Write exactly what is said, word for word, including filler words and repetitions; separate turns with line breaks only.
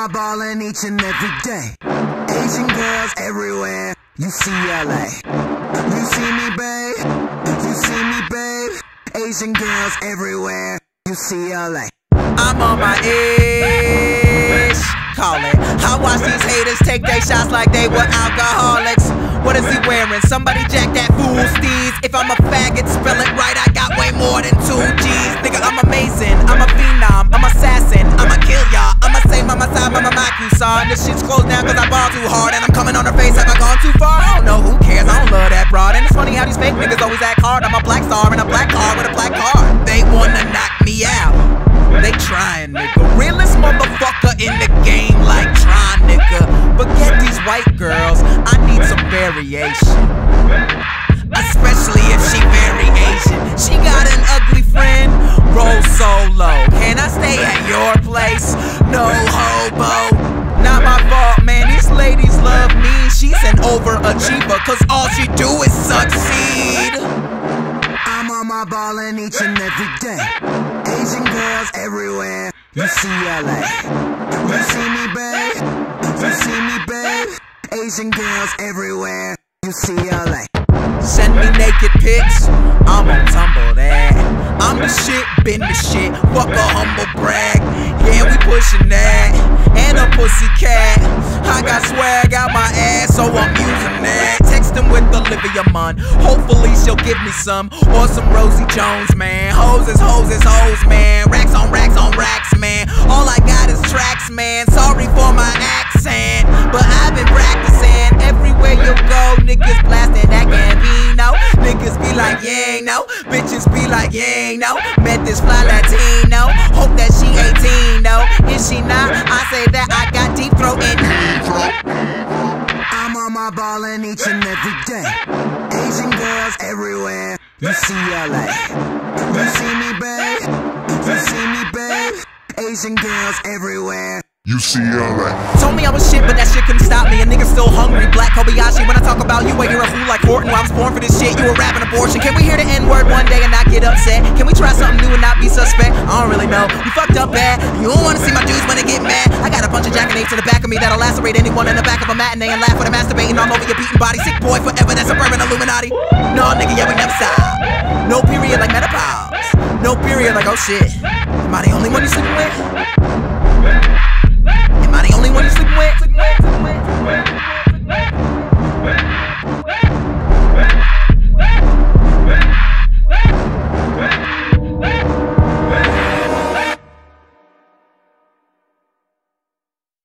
my ballin' each and every day. Asian girls everywhere, U C L A. You see me, babe, you see me, babe. Asian girls everywhere, U C L A.
I'm on my ish, call it. I watch these haters take their shots like they were alcoholics. What is he wearing? Somebody jack that fool steez. If I'm a faggot, spell it right, I got way more than two G's. Nigga, I'm amazing, I'm a phenom, I'm assassin, I'ma kill y'all, I'ma say mama side, mama my son. This shit's closed down cause I ball too hard and I'm coming on her face, have I gone too far? I don't know, who cares, I don't love that broad. And it's funny how these fake niggas always act hard. I'm a black star in a black car with a black card. They wanna knock me out, they trying, nigga. Realest motherfucker in the game like Tron, nigga. Forget these white girls, I need some variation, especially if she very Asian. She got an ugly friend, roll solo. Can I stay at your place? No hobo. Not my fault, man, these ladies love me. She's an overachiever, cause all she do is succeed.
I'm on my ballin' each and every day. Asian girls everywhere, U C L A. You see me, babe, you see me, babe. Asian girls everywhere, U C L A.
Send me naked pics, I'm on Tumble that. I'm the shit, been the shit, fuck a humble brag. Yeah, we pushing that, and a pussy cat. I got swag out my ass, so I'm using that. Text him with Olivia Munn, hopefully she'll give me some. Or some Rosie Jones, man. Hoes is hoes is hoes, man. Racks on racks on racks, man. All I got is tracks, man. Sorry for my accent, but I've been practicing. Everywhere you go, niggas blasting that Gambino. Niggas be like, yeah, no. Bitches be like, yeah, no. Met this fly Latino. Hope that she eighteen, though. If she not, I say that I got deep throat in.
I'm on my ballin' each and every day. Asian girls everywhere, U C L A. You see me, babe, you see me, babe. Asian girls everywhere,
U C L A.
Told me I was shit, but that shit couldn't stop me. A nigga still hungry, Black Kobayashi. When I talk about you, well, you're a fool like Horton. Well, I was born for this shit, you a rapping abortion. Can we hear the N-word one day and not get upset? Can we try something new and not be suspect? I don't really know, you fucked up bad. You don't wanna see my dudes when they get mad. I got a bunch of jackanapes in the back of me that'll lacerate anyone in the back of a matinee and laugh when I'm masturbating all over your beaten body. Sick boy forever, that's suburban Illuminati. No, nigga, yeah, we never stop. No period like menopause. No period like, oh shit, am I the only one you sleeping with?